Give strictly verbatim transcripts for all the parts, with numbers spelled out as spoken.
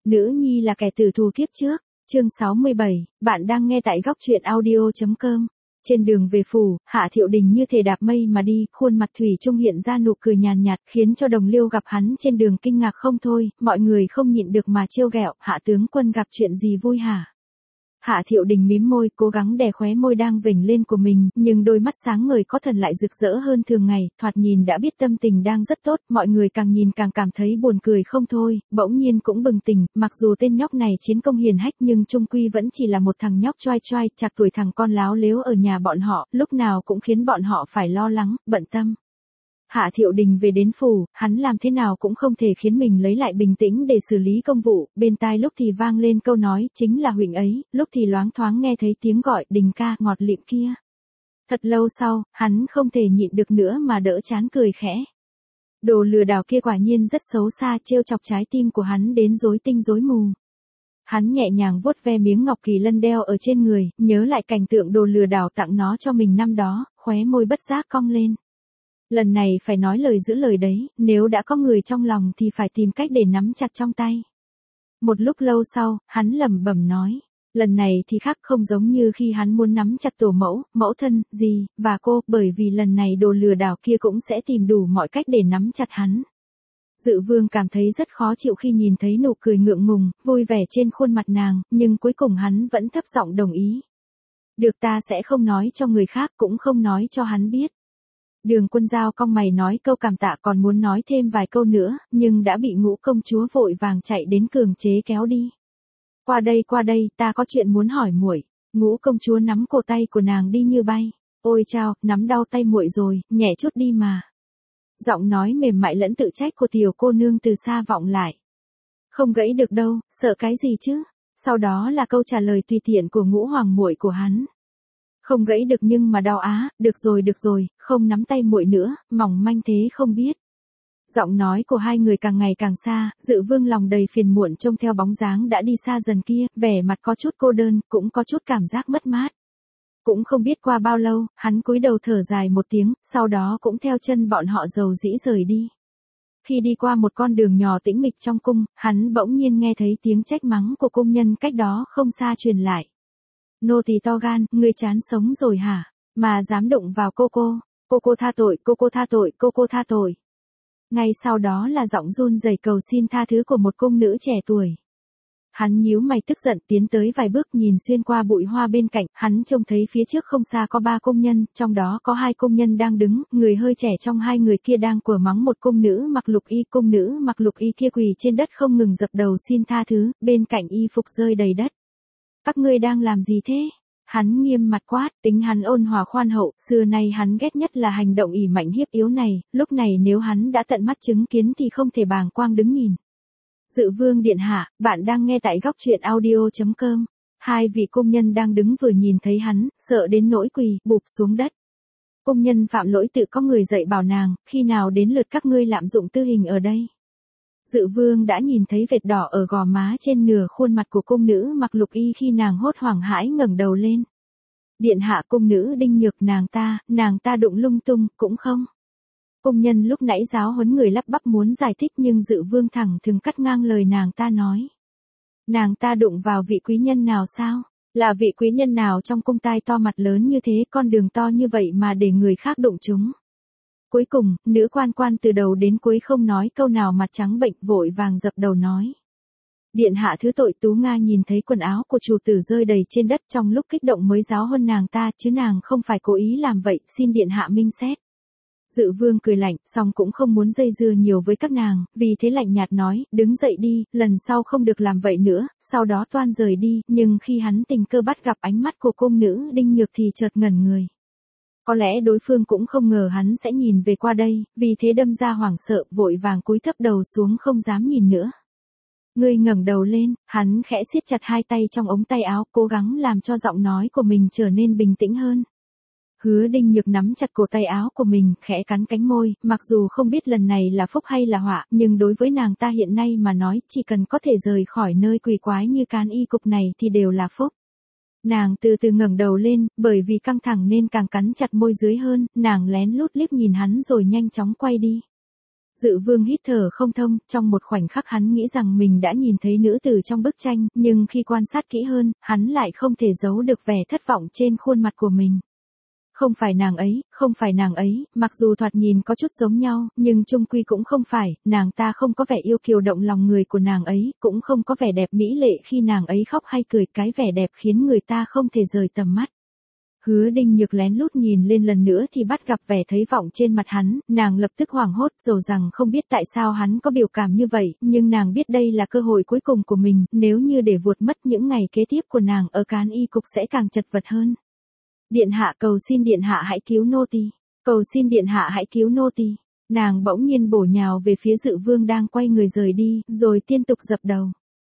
Nữ nhi là kẻ tử thù kiếp trước, chương sáu mươi bảy, bạn đang nghe tại góc truyện audio.com. Trên đường về phủ, Hạ Thiệu Đình như thể đạp mây mà đi, khuôn mặt thủy chung hiện ra nụ cười nhàn nhạt, khiến cho Đồng Liêu gặp hắn trên đường kinh ngạc không thôi, mọi người không nhịn được mà trêu ghẹo, Hạ tướng quân gặp chuyện gì vui hả? Hạ Thiệu Đình mím môi, cố gắng đè khóe môi đang vểnh lên của mình, nhưng đôi mắt sáng ngời có thần lại rực rỡ hơn thường ngày, thoạt nhìn đã biết tâm tình đang rất tốt, mọi người càng nhìn càng cảm thấy buồn cười không thôi, bỗng nhiên cũng bừng tỉnh, mặc dù tên nhóc này chiến công hiển hách nhưng chung quy vẫn chỉ là một thằng nhóc choai choai, chạc tuổi thằng con láo lếu ở nhà bọn họ, lúc nào cũng khiến bọn họ phải lo lắng, bận tâm. Hạ Thiệu Đình về đến phủ, hắn làm thế nào cũng không thể khiến mình lấy lại bình tĩnh để xử lý công vụ, bên tai lúc thì vang lên câu nói, chính là huỳnh ấy, lúc thì loáng thoáng nghe thấy tiếng gọi, Đình ca, ngọt lịm kia. Thật lâu sau, hắn không thể nhịn được nữa mà đỡ chán cười khẽ. Đồ lừa đảo kia quả nhiên rất xấu xa, trêu chọc trái tim của hắn đến rối tinh rối mù. Hắn nhẹ nhàng vuốt ve miếng ngọc kỳ lân đeo ở trên người, nhớ lại cảnh tượng đồ lừa đảo tặng nó cho mình năm đó, khóe môi bất giác cong lên. Lần này phải nói lời giữ lời đấy, nếu đã có người trong lòng thì phải tìm cách để nắm chặt trong tay. Một lúc lâu sau, hắn lẩm bẩm nói, lần này thì khác, không giống như khi hắn muốn nắm chặt tổ mẫu, mẫu thân, dì, và cô, bởi vì lần này đồ lừa đảo kia cũng sẽ tìm đủ mọi cách để nắm chặt hắn. Dự Vương cảm thấy rất khó chịu khi nhìn thấy nụ cười ngượng ngùng, vui vẻ trên khuôn mặt nàng, nhưng cuối cùng hắn vẫn thấp giọng đồng ý. Được, ta sẽ không nói cho người khác, cũng không nói cho hắn biết. Đường Quân Giao cong mày nói câu cảm tạ, còn muốn nói thêm vài câu nữa, nhưng đã bị Ngũ công chúa vội vàng chạy đến cường chế kéo đi. Qua đây qua đây, ta có chuyện muốn hỏi muội. Ngũ công chúa nắm cổ tay của nàng đi như bay. Ôi chao, nắm đau tay muội rồi, nhẹ chút đi mà. Giọng nói mềm mại lẫn tự trách của tiểu cô nương từ xa vọng lại. Không gãy được đâu, sợ cái gì chứ? Sau đó là câu trả lời tùy tiện của Ngũ hoàng muội của hắn. Không gãy được nhưng mà đau á, được rồi được rồi, không nắm tay muội nữa, mỏng manh thế không biết. Giọng nói của hai người càng ngày càng xa, Dự Vương lòng đầy phiền muộn trông theo bóng dáng đã đi xa dần kia, vẻ mặt có chút cô đơn, cũng có chút cảm giác mất mát. Cũng không biết qua bao lâu, hắn cúi đầu thở dài một tiếng, sau đó cũng theo chân bọn họ dầu dĩ rời đi. Khi đi qua một con đường nhỏ tĩnh mịch trong cung, hắn bỗng nhiên nghe thấy tiếng trách mắng của cung nhân cách đó không xa truyền lại. Nô tỳ to gan, ngươi chán sống rồi hả? Mà dám đụng vào cô cô, cô cô tha tội, cô cô tha tội, cô cô tha tội. Ngay sau đó là giọng run rẩy cầu xin tha thứ của một cung nữ trẻ tuổi. Hắn nhíu mày tức giận tiến tới vài bước, nhìn xuyên qua bụi hoa bên cạnh, hắn trông thấy phía trước không xa có ba công nhân, trong đó có hai công nhân đang đứng, người hơi trẻ trong hai người kia đang quở mắng một cung nữ mặc lục y, cung nữ mặc lục y kia quỳ trên đất không ngừng dập đầu xin tha thứ, bên cạnh y phục rơi đầy đất. Các ngươi đang làm gì thế? Hắn nghiêm mặt quát, tính hắn ôn hòa khoan hậu, xưa nay hắn ghét nhất là hành động ỷ mạnh hiếp yếu này, lúc này nếu hắn đã tận mắt chứng kiến thì không thể bàng quang đứng nhìn. Dự Vương điện hạ, bạn đang nghe tại góc truyện audio.com. Hai vị công nhân đang đứng vừa nhìn thấy hắn, sợ đến nỗi quỳ, bụp xuống đất. Công nhân phạm lỗi tự có người dạy bảo nàng, khi nào đến lượt các ngươi lạm dụng tư hình ở đây. Dự Vương đã nhìn thấy vệt đỏ ở gò má trên nửa khuôn mặt của cung nữ mặc lục y khi nàng hốt hoảng hãi ngẩng đầu lên. Điện hạ, cung nữ Đinh Nhược, nàng ta, nàng ta đụng lung tung, cũng không. Công nhân lúc nãy giáo huấn người lắp bắp muốn giải thích nhưng Dự Vương thẳng thừng cắt ngang lời nàng ta nói. Nàng ta đụng vào vị quý nhân nào sao? Là vị quý nhân nào trong cung tai to mặt lớn như thế, con đường to như vậy mà để người khác đụng chúng? Cuối cùng, nữ quan quan từ đầu đến cuối không nói câu nào, mặt trắng bệnh, vội vàng dập đầu nói. Điện hạ thứ tội. Tú Nga nhìn thấy quần áo của chủ tử rơi đầy trên đất, trong lúc kích động mới giáo huấn nàng ta, chứ nàng không phải cố ý làm vậy, xin điện hạ minh xét. Dự Vương cười lạnh, song cũng không muốn dây dưa nhiều với các nàng, vì thế lạnh nhạt nói, đứng dậy đi, lần sau không được làm vậy nữa, sau đó toan rời đi, nhưng khi hắn tình cờ bắt gặp ánh mắt của cung nữ Đinh Nhược thì chợt ngẩn người. Có lẽ đối phương cũng không ngờ hắn sẽ nhìn về qua đây, vì thế đâm ra hoảng sợ, vội vàng cúi thấp đầu xuống không dám nhìn nữa. Ngươi ngẩng đầu lên, hắn khẽ siết chặt hai tay trong ống tay áo, cố gắng làm cho giọng nói của mình trở nên bình tĩnh hơn. Hứa Đinh Nhược nắm chặt cổ tay áo của mình, khẽ cắn cánh môi, mặc dù không biết lần này là phúc hay là họa, nhưng đối với nàng ta hiện nay mà nói, chỉ cần có thể rời khỏi nơi quỷ quái như Cán Y cục này thì đều là phúc. Nàng từ từ ngẩng đầu lên, bởi vì căng thẳng nên càng cắn chặt môi dưới hơn, nàng lén lút liếc nhìn hắn rồi nhanh chóng quay đi. Dự Vương hít thở không thông, trong một khoảnh khắc hắn nghĩ rằng mình đã nhìn thấy nữ tử trong bức tranh, nhưng khi quan sát kỹ hơn, hắn lại không thể giấu được vẻ thất vọng trên khuôn mặt của mình. Không phải nàng ấy, không phải nàng ấy, mặc dù thoạt nhìn có chút giống nhau, nhưng chung quy cũng không phải, nàng ta không có vẻ yêu kiều động lòng người của nàng ấy, cũng không có vẻ đẹp mỹ lệ khi nàng ấy khóc hay cười, cái vẻ đẹp khiến người ta không thể rời tầm mắt. Hứa Đinh Nhược lén lút nhìn lên lần nữa thì bắt gặp vẻ thấy vọng trên mặt hắn, nàng lập tức hoảng hốt, dầu rằng không biết tại sao hắn có biểu cảm như vậy, nhưng nàng biết đây là cơ hội cuối cùng của mình, nếu như để vuột mất những ngày kế tiếp của nàng ở Cán Y Cục sẽ càng chật vật hơn. Điện hạ, cầu xin điện hạ hãy cứu nô tỳ. Cầu xin điện hạ hãy cứu nô tỳ. Nàng bỗng nhiên bổ nhào về phía Dự Vương đang quay người rời đi, rồi liên tục dập đầu.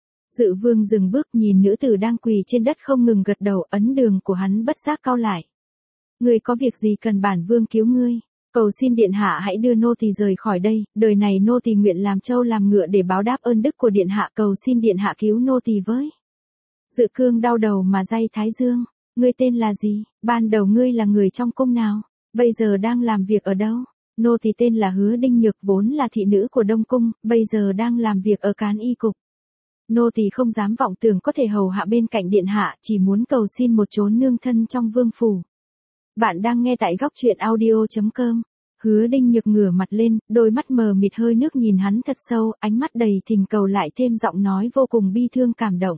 Dự Vương dừng bước nhìn nữ tử đang quỳ trên đất không ngừng gật đầu, ấn đường của hắn bất giác cau lại. Ngươi có việc gì cần bản vương cứu ngươi? Cầu xin điện hạ hãy đưa nô tỳ rời khỏi đây, đời này nô tỳ nguyện làm trâu làm ngựa để báo đáp ơn đức của điện hạ, cầu xin điện hạ cứu nô tỳ với. Dự Cương đau đầu mà day thái dương. Ngươi tên là gì? Ban đầu ngươi là người trong cung nào? Bây giờ đang làm việc ở đâu? Nô tỳ tên là Hứa Đinh Nhược, vốn là thị nữ của Đông Cung, bây giờ đang làm việc ở Cán Y Cục. Nô tỳ không dám vọng tưởng có thể hầu hạ bên cạnh điện hạ, chỉ muốn cầu xin một chốn nương thân trong vương phủ. Bạn đang nghe tại góc truyện audio chấm com. Hứa Đinh Nhược ngửa mặt lên, đôi mắt mờ mịt hơi nước nhìn hắn thật sâu, ánh mắt đầy thình cầu lại thêm giọng nói vô cùng bi thương cảm động.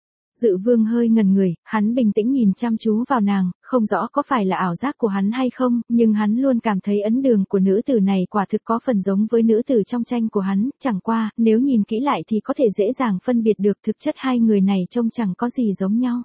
Dự Vương hơi ngần người, hắn bình tĩnh nhìn chăm chú vào nàng, không rõ có phải là ảo giác của hắn hay không, nhưng hắn luôn cảm thấy ấn đường của nữ tử này quả thực có phần giống với nữ tử trong tranh của hắn, chẳng qua, nếu nhìn kỹ lại thì có thể dễ dàng phân biệt được thực chất hai người này trông chẳng có gì giống nhau.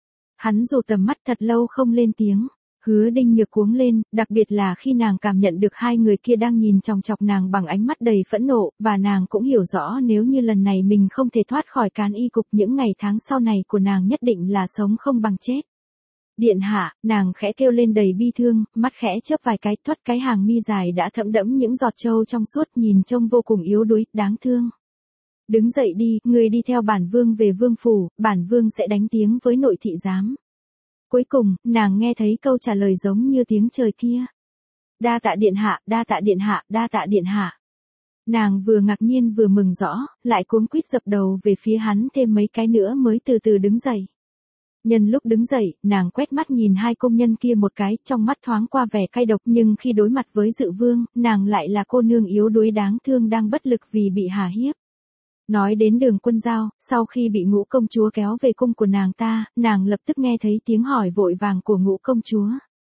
Hắn dù tầm mắt thật lâu không lên tiếng. Hứa Đinh Nhược cuống lên, đặc biệt là khi nàng cảm nhận được hai người kia đang nhìn chòng chọc nàng bằng ánh mắt đầy phẫn nộ, và nàng cũng hiểu rõ nếu như lần này mình không thể thoát khỏi Cán Y Cục, những ngày tháng sau này của nàng nhất định là sống không bằng chết. Điện hạ, nàng khẽ kêu lên đầy bi thương, mắt khẽ chớp vài cái, thoát cái hàng mi dài đã thẫm đẫm những giọt trâu trong suốt, nhìn trông vô cùng yếu đuối, đáng thương. Đứng dậy đi, người đi theo bản vương về vương phủ, bản vương sẽ đánh tiếng với nội thị giám. Cuối cùng, nàng nghe thấy câu trả lời giống như tiếng trời kia. Đa tạ điện hạ, đa tạ điện hạ, đa tạ điện hạ. Nàng vừa ngạc nhiên vừa mừng rõ, lại cuống quýt dập đầu về phía hắn thêm mấy cái nữa mới từ từ đứng dậy. Nhân lúc đứng dậy, nàng quét mắt nhìn hai công nhân kia một cái, trong mắt thoáng qua vẻ cay độc, nhưng khi đối mặt với Dự Vương, nàng lại là cô nương yếu đuối đáng thương đang bất lực vì bị hà hiếp. Nói đến Đường Quân Giao, sau khi bị Ngũ công chúa kéo về cung của nàng ta, nàng lập tức nghe thấy tiếng hỏi vội vàng của Ngũ công chúa.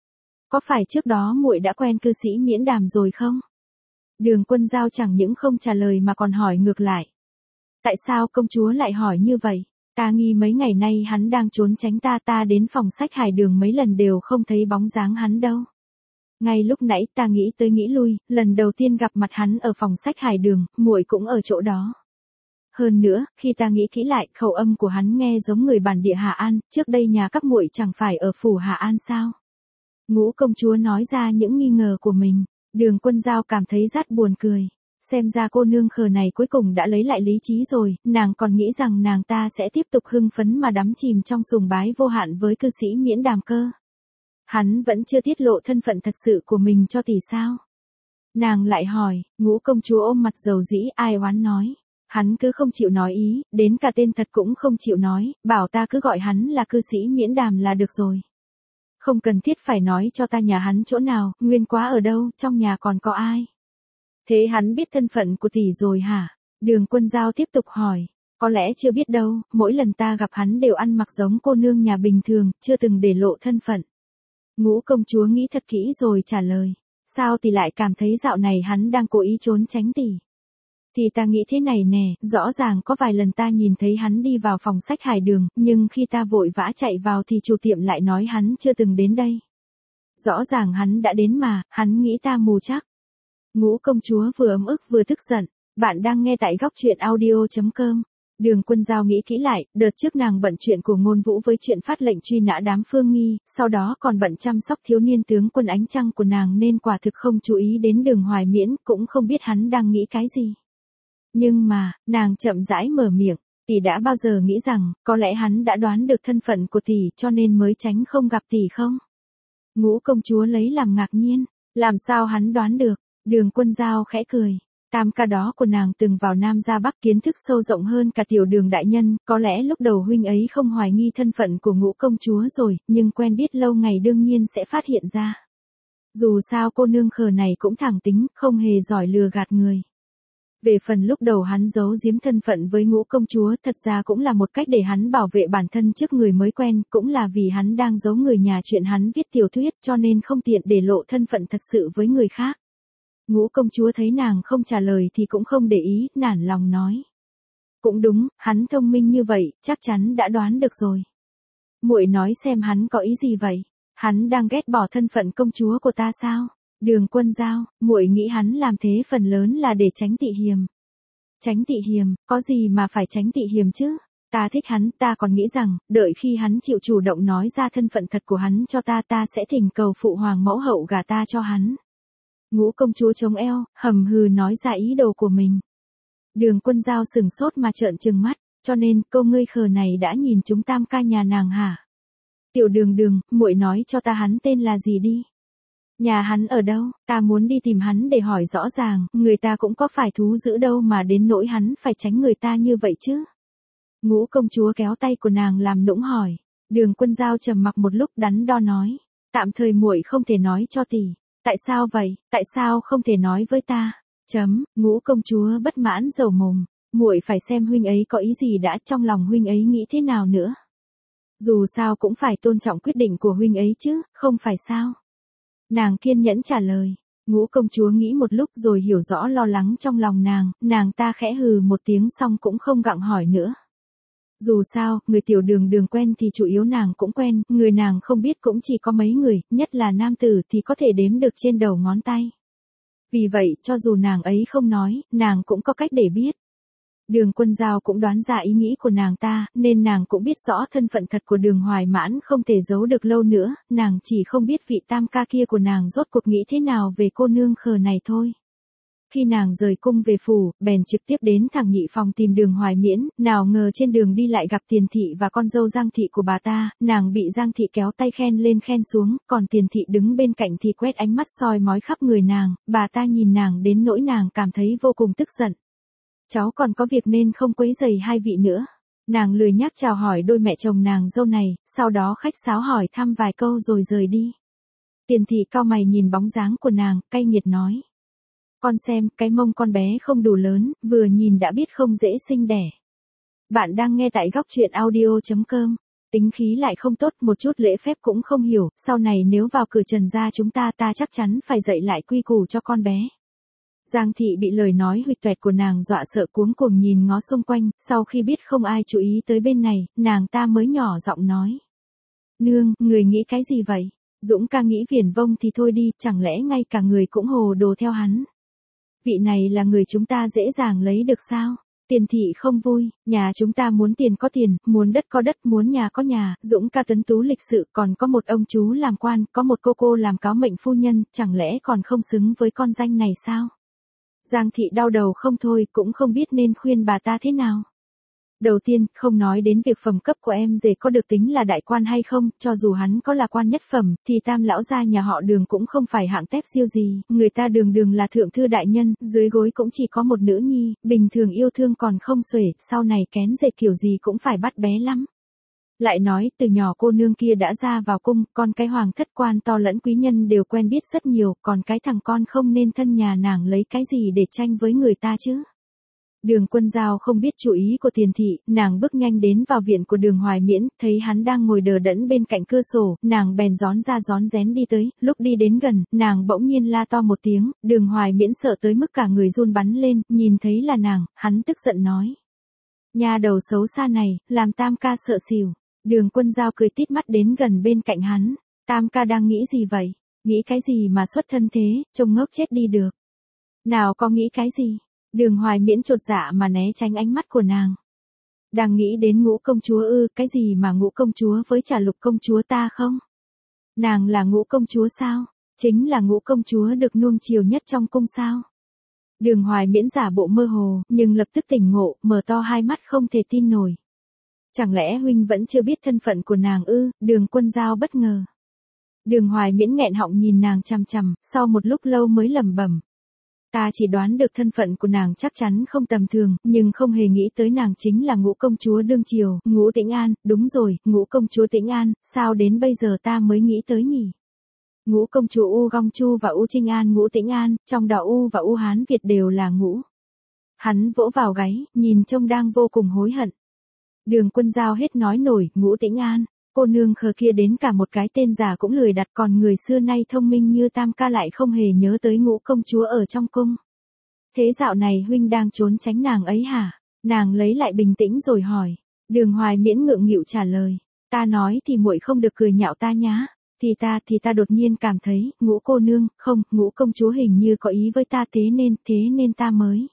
Có phải trước đó muội đã quen cư sĩ Miễn Đàm rồi không? Đường Quân Giao chẳng những không trả lời mà còn hỏi ngược lại. Tại sao công chúa lại hỏi như vậy? Ta nghi mấy ngày nay hắn đang trốn tránh ta, ta đến phòng sách Hải Đường mấy lần đều không thấy bóng dáng hắn đâu. Ngay lúc nãy ta nghĩ tới nghĩ lui, lần đầu tiên gặp mặt hắn ở phòng sách Hải Đường, muội cũng ở chỗ đó. Hơn nữa, khi ta nghĩ kỹ lại, khẩu âm của hắn nghe giống người bản địa Hà An, trước đây nhà các muội chẳng phải ở phủ Hà An sao? Ngũ công chúa nói ra những nghi ngờ của mình, Đường Quân Giao cảm thấy rất buồn cười. Xem ra cô nương khờ này cuối cùng đã lấy lại lý trí rồi, nàng còn nghĩ rằng nàng ta sẽ tiếp tục hưng phấn mà đắm chìm trong sùng bái vô hạn với cư sĩ Miễn Đàm cơ. Hắn vẫn chưa tiết lộ thân phận thật sự của mình cho tỷ sao? Nàng lại hỏi, Ngũ công chúa ôm mặt dầu dĩ ai oán nói. Hắn cứ không chịu nói ý, đến cả tên thật cũng không chịu nói, bảo ta cứ gọi hắn là cư sĩ Miễn Đàm là được rồi. Không cần thiết phải nói cho ta nhà hắn chỗ nào, nguyên quá ở đâu, trong nhà còn có ai. Thế hắn biết thân phận của tỷ rồi hả? Đường Quân Giao tiếp tục hỏi. Có lẽ chưa biết đâu, mỗi lần ta gặp hắn đều ăn mặc giống cô nương nhà bình thường, chưa từng để lộ thân phận. Ngũ công chúa nghĩ thật kỹ rồi trả lời. Sao tỷ lại cảm thấy dạo này hắn đang cố ý trốn tránh tỷ? Thì ta nghĩ thế này nè, rõ ràng có vài lần ta nhìn thấy hắn đi vào phòng sách Hải Đường, nhưng khi ta vội vã chạy vào thì chủ tiệm lại nói hắn chưa từng đến đây. Rõ ràng hắn đã đến mà, hắn nghĩ ta mù chắc. Ngũ công chúa vừa ấm ức vừa tức giận. Bạn đang nghe tại góc truyện audio chấm com. Đường Quân Giao nghĩ kỹ lại, đợt trước nàng bận chuyện của Ngôn Vũ với chuyện phát lệnh truy nã đám Phương Nghi, sau đó còn bận chăm sóc thiếu niên tướng quân Ánh Trăng của nàng nên quả thực không chú ý đến Đường Hoài Miễn, cũng không biết hắn đang nghĩ cái gì. Nhưng mà, nàng chậm rãi mở miệng, tỷ đã bao giờ nghĩ rằng, có lẽ hắn đã đoán được thân phận của tỷ cho nên mới tránh không gặp tỷ không? Ngũ công chúa lấy làm ngạc nhiên, làm sao hắn đoán được? Đường Quân Giao khẽ cười. Tam ca đó của nàng từng vào Nam ra Bắc, kiến thức sâu rộng hơn cả Tiểu Đường đại nhân, có lẽ lúc đầu huynh ấy không hoài nghi thân phận của Ngũ công chúa rồi, nhưng quen biết lâu ngày đương nhiên sẽ phát hiện ra. Dù sao cô nương khờ này cũng thẳng tính, không hề giỏi lừa gạt người. Về phần lúc đầu hắn giấu giếm thân phận với Ngũ công chúa, thật ra cũng là một cách để hắn bảo vệ bản thân trước người mới quen, cũng là vì hắn đang giấu người nhà chuyện hắn viết tiểu thuyết, cho nên không tiện để lộ thân phận thật sự với người khác. Ngũ công chúa thấy nàng không trả lời thì cũng không để ý, nản lòng nói. Cũng đúng, hắn thông minh như vậy, chắc chắn đã đoán được rồi. Muội nói xem hắn có ý gì vậy? Hắn đang ghét bỏ thân phận công chúa của ta sao? Đường Quân Giao, muội nghĩ hắn làm thế phần lớn là để tránh Tị Hiềm. Tránh Tị Hiềm, có gì mà phải tránh Tị Hiềm chứ? Ta thích hắn, ta còn nghĩ rằng, đợi khi hắn chịu chủ động nói ra thân phận thật của hắn cho ta, ta sẽ thỉnh cầu phụ hoàng mẫu hậu gả ta cho hắn. Ngũ công chúa chống eo, hầm hừ nói ra ý đồ của mình. Đường Quân Giao sừng sốt mà trợn trừng mắt, cho nên cô ngươi khờ này đã nhìn chúng Tam ca nhà nàng hả? Tiểu Đường Đường, muội nói cho ta hắn tên là gì đi. Nhà hắn ở đâu, ta muốn đi tìm hắn để hỏi rõ ràng, người ta cũng có phải thú dữ đâu mà đến nỗi hắn phải tránh người ta như vậy chứ. Ngũ công chúa kéo tay của nàng làm nũng hỏi. Đường Quân Giao trầm mặc một lúc đắn đo nói, tạm thời muội không thể nói cho tỷ. Tại sao vậy, tại sao không thể nói với ta? Chấm, Ngũ công chúa bất mãn dầu mồm, muội phải xem huynh ấy có ý gì đã, trong lòng huynh ấy nghĩ thế nào nữa. Dù sao cũng phải tôn trọng quyết định của huynh ấy chứ, không phải sao? Nàng kiên nhẫn trả lời. Ngũ công chúa nghĩ một lúc rồi hiểu rõ lo lắng trong lòng nàng, nàng ta khẽ hừ một tiếng xong cũng không gặng hỏi nữa. Dù sao, người Tiểu Đường Đường quen thì chủ yếu nàng cũng quen, người nàng không biết cũng chỉ có mấy người, nhất là nam tử thì có thể đếm được trên đầu ngón tay. Vì vậy, cho dù nàng ấy không nói, nàng cũng có cách để biết. Đường Quân Giao cũng đoán ra ý nghĩ của nàng ta, nên nàng cũng biết rõ thân phận thật của Đường Hoài Mãn không thể giấu được lâu nữa, nàng chỉ không biết vị Tam ca kia của nàng rốt cuộc nghĩ thế nào về cô nương khờ này thôi. Khi nàng rời cung về phủ, bèn trực tiếp đến thẳng nhị phòng tìm Đường Hoài Miễn, nào ngờ trên đường đi lại gặp Tiền thị và con dâu Giang thị của bà ta, nàng bị Giang thị kéo tay khen lên khen xuống, còn Tiền thị đứng bên cạnh thì quét ánh mắt soi mói khắp người nàng, bà ta nhìn nàng đến nỗi nàng cảm thấy vô cùng tức giận. Cháu còn có việc nên không quấy rầy hai vị nữa. Nàng lười nhác chào hỏi đôi mẹ chồng nàng dâu này, sau đó khách sáo hỏi thăm vài câu rồi rời đi. Tiền thị cau mày nhìn bóng dáng của nàng, cay nghiệt nói. Con xem, cái mông con bé không đủ lớn, vừa nhìn đã biết không dễ sinh đẻ. Bạn đang nghe tại góc truyện audio chấm com. Tính khí lại không tốt, một chút lễ phép cũng không hiểu, sau này nếu vào cửa Trần gia chúng ta ta chắc chắn phải dạy lại quy củ cho con bé. Giang thị bị lời nói huỵch toẹt của nàng dọa sợ cuống cuồng nhìn ngó xung quanh, sau khi biết không ai chú ý tới bên này, nàng ta mới nhỏ giọng nói. Nương, người nghĩ cái gì vậy? Dũng ca nghĩ viển vông thì thôi đi, chẳng lẽ ngay cả người cũng hồ đồ theo hắn? Vị này là người chúng ta dễ dàng lấy được sao? Tiền thị không vui, nhà chúng ta muốn tiền có tiền, muốn đất có đất, muốn nhà có nhà, Dũng ca tuấn tú lịch sự, còn có một ông chú làm quan, có một cô cô làm cáo mệnh phu nhân, chẳng lẽ còn không xứng với con danh này sao? Giang thị đau đầu không thôi, cũng không biết nên khuyên bà ta thế nào. Đầu tiên, không nói đến việc phẩm cấp của em rể có được tính là đại quan hay không, cho dù hắn có là quan nhất phẩm, thì Tam lão gia nhà họ Đường cũng không phải hạng tép siêu gì, người ta Đường Đường là thượng thư đại nhân, dưới gối cũng chỉ có một nữ nhi, bình thường yêu thương còn không xuể, sau này kén rể kiểu gì cũng phải bắt bé lắm. Lại nói, từ nhỏ cô nương kia đã ra vào cung, con cái hoàng thất quan to lẫn quý nhân đều quen biết rất nhiều, còn cái thằng con không nên thân nhà nàng lấy cái gì để tranh với người ta chứ. Đường Quân Giao không biết chủ ý của Tiền thị, nàng bước nhanh đến vào viện của Đường Hoài Miễn, thấy hắn đang ngồi đờ đẫn bên cạnh cửa sổ, nàng bèn rón ra rón rén đi tới, lúc đi đến gần, nàng bỗng nhiên la to một tiếng, Đường Hoài Miễn sợ tới mức cả người run bắn lên, nhìn thấy là nàng, hắn tức giận nói. Nhà đầu xấu xa này, làm Tam ca sợ xỉu. Đường Quân Giao cười tít mắt đến gần bên cạnh hắn, Tam ca đang nghĩ gì vậy? Nghĩ cái gì mà xuất thân thế, trông ngốc chết đi được. Nào có nghĩ cái gì? Đường Hoài Miễn chột dạ mà né tránh ánh mắt của nàng. Đang nghĩ đến Ngũ công chúa ư, cái gì mà Ngũ công chúa với Trà Lục công chúa ta không? Nàng là Ngũ công chúa sao? Chính là Ngũ công chúa được nuông chiều nhất trong cung sao? Đường Hoài Miễn giả bộ mơ hồ, nhưng lập tức tỉnh ngộ, mở to hai mắt không thể tin nổi. Chẳng lẽ huynh vẫn chưa biết thân phận của nàng ư? Đường Quân Giao bất ngờ. Đường Hoài Miễn nghẹn họng nhìn nàng chằm chằm, sau một lúc lâu mới lẩm bẩm. Ta chỉ đoán được thân phận của nàng chắc chắn không tầm thường, nhưng không hề nghĩ tới nàng chính là Ngũ công chúa đương triều, Ngũ Tĩnh An, đúng rồi, Ngũ công chúa Tĩnh An, sao đến bây giờ ta mới nghĩ tới nhỉ? Ngũ công chúa U Gong Chu và U Trinh An Ngũ Tĩnh An, trong đó U và U Hán Việt đều là Ngũ. Hắn vỗ vào gáy, nhìn trông đang vô cùng hối hận. Đường Quân Giao hết nói nổi, Ngũ Tĩnh An, cô nương khờ kia đến cả một cái tên giả cũng lười đặt, còn người xưa nay thông minh như Tam ca lại không hề nhớ tới Ngũ công chúa ở trong cung. Thế dạo này huynh đang trốn tránh nàng ấy hả? Nàng lấy lại bình tĩnh rồi hỏi. Đường Hoài Miễn ngượng nghịu trả lời. Ta nói thì muội không được cười nhạo ta nhá. Thì ta, thì ta đột nhiên cảm thấy, Ngũ cô nương, không, Ngũ công chúa hình như có ý với ta thế nên, thế nên ta mới.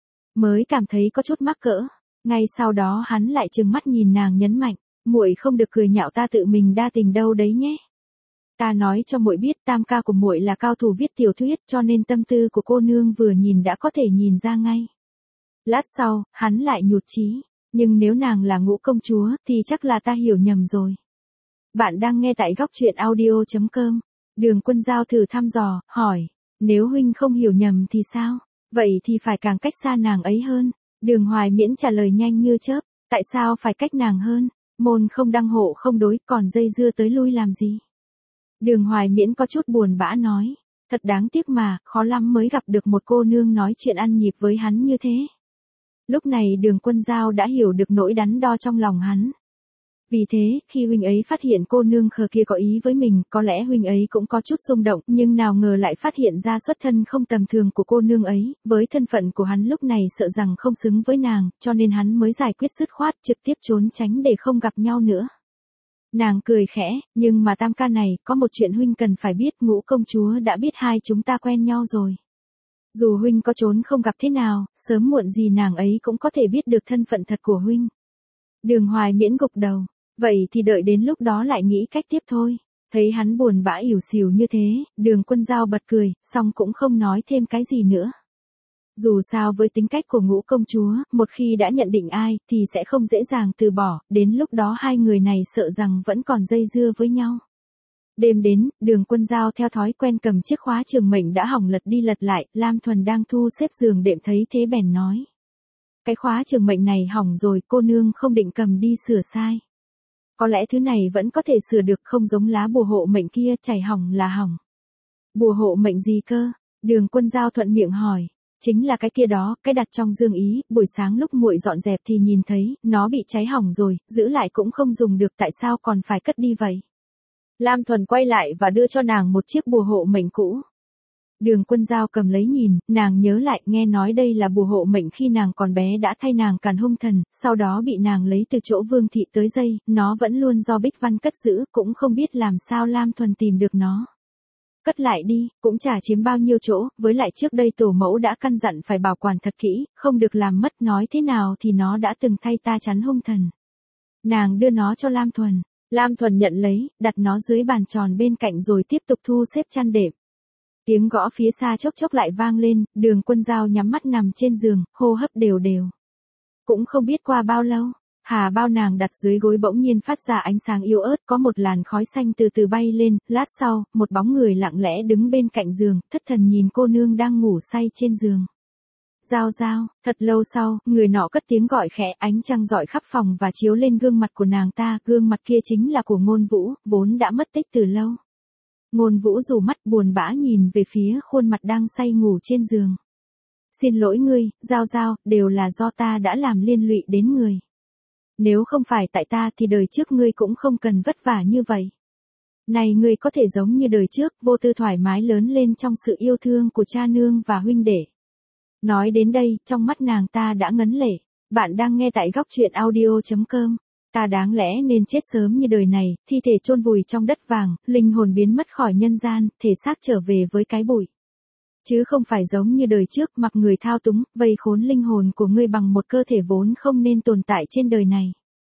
Mới cảm thấy có chút mắc cỡ. Ngay sau đó hắn lại trừng mắt nhìn nàng nhấn mạnh. Muội không được cười nhạo ta tự mình đa tình đâu đấy nhé. Ta nói cho muội biết Tam ca của muội là cao thủ viết tiểu thuyết, cho nên tâm tư của cô nương vừa nhìn đã có thể nhìn ra ngay. Lát sau, hắn lại nhụt chí. Nhưng nếu nàng là Ngũ công chúa, thì chắc là ta hiểu nhầm rồi. Bạn đang nghe tại góc truyện audio chấm com. Đường Quân Giao thử thăm dò, hỏi. Nếu huynh không hiểu nhầm thì sao? Vậy thì phải càng cách xa nàng ấy hơn. Đường Hoài Miễn trả lời nhanh như chớp. Tại sao phải cách nàng hơn? Môn không đăng hộ không đối, còn dây dưa tới lui làm gì? Đường Hoài Miễn có chút buồn bã nói. Thật đáng tiếc mà, khó lắm mới gặp được một cô nương nói chuyện ăn nhịp với hắn như thế. Lúc này Đường Quân Giao đã hiểu được nỗi đắn đo trong lòng hắn. Vì thế, khi huynh ấy phát hiện cô nương khờ kia có ý với mình, có lẽ huynh ấy cũng có chút xung động, nhưng nào ngờ lại phát hiện ra xuất thân không tầm thường của cô nương ấy, với thân phận của hắn lúc này sợ rằng không xứng với nàng, cho nên hắn mới giải quyết dứt khoát, trực tiếp trốn tránh để không gặp nhau nữa. Nàng cười khẽ, nhưng mà Tam ca này, có một chuyện huynh cần phải biết, Ngũ công chúa đã biết hai chúng ta quen nhau rồi. Dù huynh có trốn không gặp thế nào, sớm muộn gì nàng ấy cũng có thể biết được thân phận thật của huynh. Đường Hoài Miễn gục đầu. Vậy thì đợi đến lúc đó lại nghĩ cách tiếp thôi. Thấy hắn buồn bã ỉu xìu như thế, Đường Quân Giao bật cười, xong cũng không nói thêm cái gì nữa. Dù sao với tính cách của Ngũ công chúa, một khi đã nhận định ai, thì sẽ không dễ dàng từ bỏ, đến lúc đó hai người này sợ rằng vẫn còn dây dưa với nhau. Đêm đến, Đường Quân Giao theo thói quen cầm chiếc khóa trường mệnh đã hỏng lật đi lật lại, Lam Thuần đang thu xếp giường đệm thấy thế bèn nói. Cái khóa trường mệnh này hỏng rồi, cô nương không định cầm đi sửa sai. Có lẽ thứ này vẫn có thể sửa được, không giống lá bùa hộ mệnh kia, chảy hỏng là hỏng. Bùa hộ mệnh gì cơ? Đường Quân Giao thuận miệng hỏi. Chính là cái kia đó, cái đặt trong dương ý, buổi sáng lúc muội dọn dẹp thì nhìn thấy, nó bị cháy hỏng rồi, giữ lại cũng không dùng được, tại sao còn phải cất đi vậy? Lam Thuần quay lại và đưa cho nàng một chiếc bùa hộ mệnh cũ. Đường Quân Giao cầm lấy nhìn, nàng nhớ lại, nghe nói đây là bùa hộ mệnh khi nàng còn bé đã thay nàng càn hung thần, sau đó bị nàng lấy từ chỗ Vương thị tới dây, nó vẫn luôn do Bích Văn cất giữ, cũng không biết làm sao Lam Thuần tìm được nó. Cất lại đi, cũng chả chiếm bao nhiêu chỗ, với lại trước đây tổ mẫu đã căn dặn phải bảo quản thật kỹ, không được làm mất, nói thế nào thì nó đã từng thay ta chắn hung thần. Nàng đưa nó cho Lam Thuần, Lam Thuần nhận lấy, đặt nó dưới bàn tròn bên cạnh rồi tiếp tục thu xếp chăn đệm. Tiếng gõ phía xa chốc chốc lại vang lên, Đường Quân Giao nhắm mắt nằm trên giường, hô hấp đều đều. Cũng không biết qua bao lâu, hà bao nàng đặt dưới gối bỗng nhiên phát ra ánh sáng yếu ớt, có một làn khói xanh từ từ bay lên, lát sau, một bóng người lặng lẽ đứng bên cạnh giường, thất thần nhìn cô nương đang ngủ say trên giường. Giao Giao, thật lâu sau, người nọ cất tiếng gọi khẽ, ánh trăng rọi khắp phòng và chiếu lên gương mặt của nàng ta, gương mặt kia chính là của Ngôn Vũ, vốn đã mất tích từ lâu. Ngôn Vũ rủ mắt buồn bã nhìn về phía khuôn mặt đang say ngủ trên giường. Xin lỗi ngươi, Giao Giao, đều là do ta đã làm liên lụy đến người. Nếu không phải tại ta thì đời trước ngươi cũng không cần vất vả như vậy. Này ngươi có thể giống như đời trước, vô tư thoải mái lớn lên trong sự yêu thương của cha nương và huynh đệ. Nói đến đây, trong mắt nàng ta đã ngấn lệ. Bạn đang nghe tại góc truyện audio chấm com. Ta đáng lẽ nên chết sớm như đời này, thi thể chôn vùi trong đất vàng, linh hồn biến mất khỏi nhân gian, thể xác trở về với cái bụi. Chứ không phải giống như đời trước, mặc người thao túng, vây khốn linh hồn của ngươi bằng một cơ thể vốn không nên tồn tại trên đời này.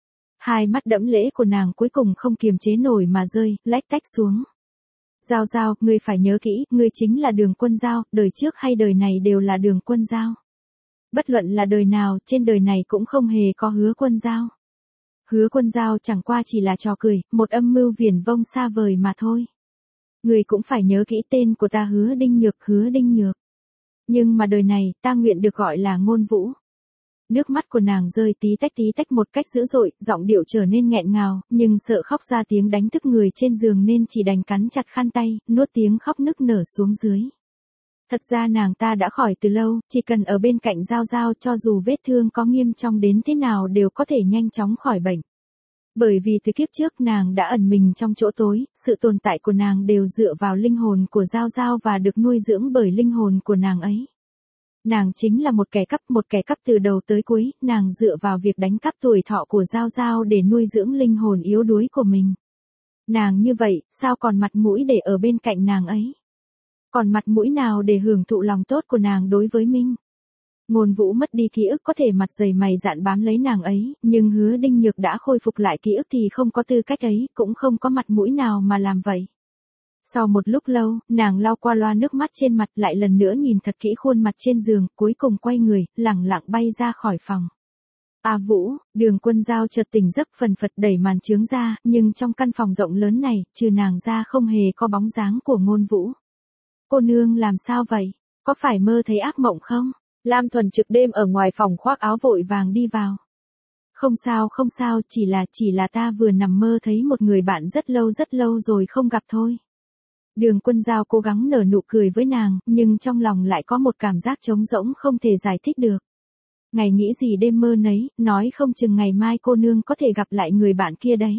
Hai mắt đẫm lễ của nàng cuối cùng không kiềm chế nổi mà rơi, lách tách xuống. Giao Giao, ngươi phải nhớ kỹ, ngươi chính là Đường Quân Giao, đời trước hay đời này đều là Đường Quân Giao. Bất luận là đời nào, trên đời này cũng không hề có Hứa Quân Giao. Hứa Quân Giao chẳng qua chỉ là trò cười, một âm mưu viển vông xa vời mà thôi. Ngươi cũng phải nhớ kỹ tên của ta, Hứa Đinh Nhược, Hứa Đinh Nhược. Nhưng mà đời này, ta nguyện được gọi là Ngôn Vũ. Nước mắt của nàng rơi tí tách tí tách một cách dữ dội, giọng điệu trở nên nghẹn ngào, nhưng sợ khóc ra tiếng đánh thức người trên giường nên chỉ đành cắn chặt khăn tay, nuốt tiếng khóc nức nở xuống dưới. Thật ra nàng ta đã khỏi từ lâu, chỉ cần ở bên cạnh Giao Giao cho dù vết thương có nghiêm trọng đến thế nào đều có thể nhanh chóng khỏi bệnh. Bởi vì từ kiếp trước nàng đã ẩn mình trong chỗ tối, sự tồn tại của nàng đều dựa vào linh hồn của Giao Giao và được nuôi dưỡng bởi linh hồn của nàng ấy. Nàng chính là một kẻ cắp, một kẻ cắp từ đầu tới cuối, nàng dựa vào việc đánh cắp tuổi thọ của Giao Giao để nuôi dưỡng linh hồn yếu đuối của mình. Nàng như vậy, sao còn mặt mũi để ở bên cạnh nàng ấy? Còn mặt mũi nào để hưởng thụ lòng tốt của nàng đối với Minh? Ngôn Vũ mất đi ký ức có thể mặt dày mày dạn bám lấy nàng ấy, nhưng Hứa Đinh Nhược đã khôi phục lại ký ức thì không có tư cách ấy, cũng không có mặt mũi nào mà làm vậy. Sau một lúc lâu, nàng lau qua loa nước mắt trên mặt lại lần nữa nhìn thật kỹ khuôn mặt trên giường, cuối cùng quay người, lẳng lặng bay ra khỏi phòng. A Vũ, Đường Quân Giao chợt tỉnh giấc phần phật đẩy màn chướng ra, nhưng trong căn phòng rộng lớn này, trừ nàng ra không hề có bóng dáng của Ngôn Vũ. Cô nương làm sao vậy? Có phải mơ thấy ác mộng không? Lam Thuần trực đêm ở ngoài phòng khoác áo vội vàng đi vào. Không sao không sao, chỉ là chỉ là ta vừa nằm mơ thấy một người bạn rất lâu rất lâu rồi không gặp thôi. Đường Quân Giao cố gắng nở nụ cười với nàng, nhưng trong lòng lại có một cảm giác trống rỗng không thể giải thích được. Ngày nghĩ gì đêm mơ nấy, nói không chừng ngày mai cô nương có thể gặp lại người bạn kia đấy.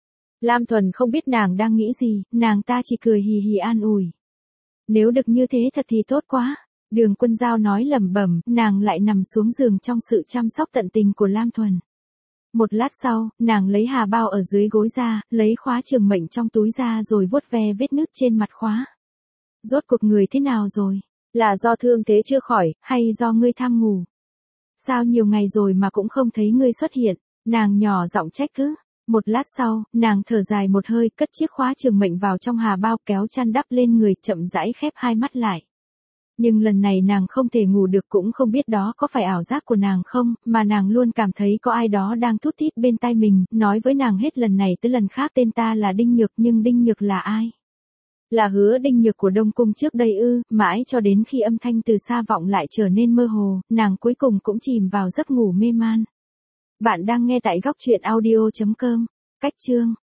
Lam Thuần không biết nàng đang nghĩ gì, nàng ta chỉ cười hì hì an ủi. Nếu được như thế thật thì tốt quá. Đường Quân Giao nói lẩm bẩm, nàng lại nằm xuống giường trong sự chăm sóc tận tình của Lam Thuần. Một lát sau, nàng lấy hà bao ở dưới gối ra, lấy khóa trường mệnh trong túi ra rồi vuốt ve vết nứt trên mặt khóa. Rốt cuộc người thế nào rồi? Là do thương thế chưa khỏi, hay do ngươi tham ngủ? Sao nhiều ngày rồi mà cũng không thấy ngươi xuất hiện? Nàng nhỏ giọng trách cứ. Một lát sau, nàng thở dài một hơi, cất chiếc khóa trường mệnh vào trong hà bao, kéo chăn đắp lên người, chậm rãi khép hai mắt lại. Nhưng lần này nàng không thể ngủ được, cũng không biết đó có phải ảo giác của nàng không, mà nàng luôn cảm thấy có ai đó đang thút thít bên tai mình, nói với nàng hết lần này tới lần khác tên ta là Đinh Nhược, nhưng Đinh Nhược là ai? Là Hứa Đinh Nhược của Đông Cung trước đây ư? Mãi cho đến khi âm thanh từ xa vọng lại trở nên mơ hồ, nàng cuối cùng cũng chìm vào giấc ngủ mê man. Bạn đang nghe tại góc truyện audio chấm com. Cách chương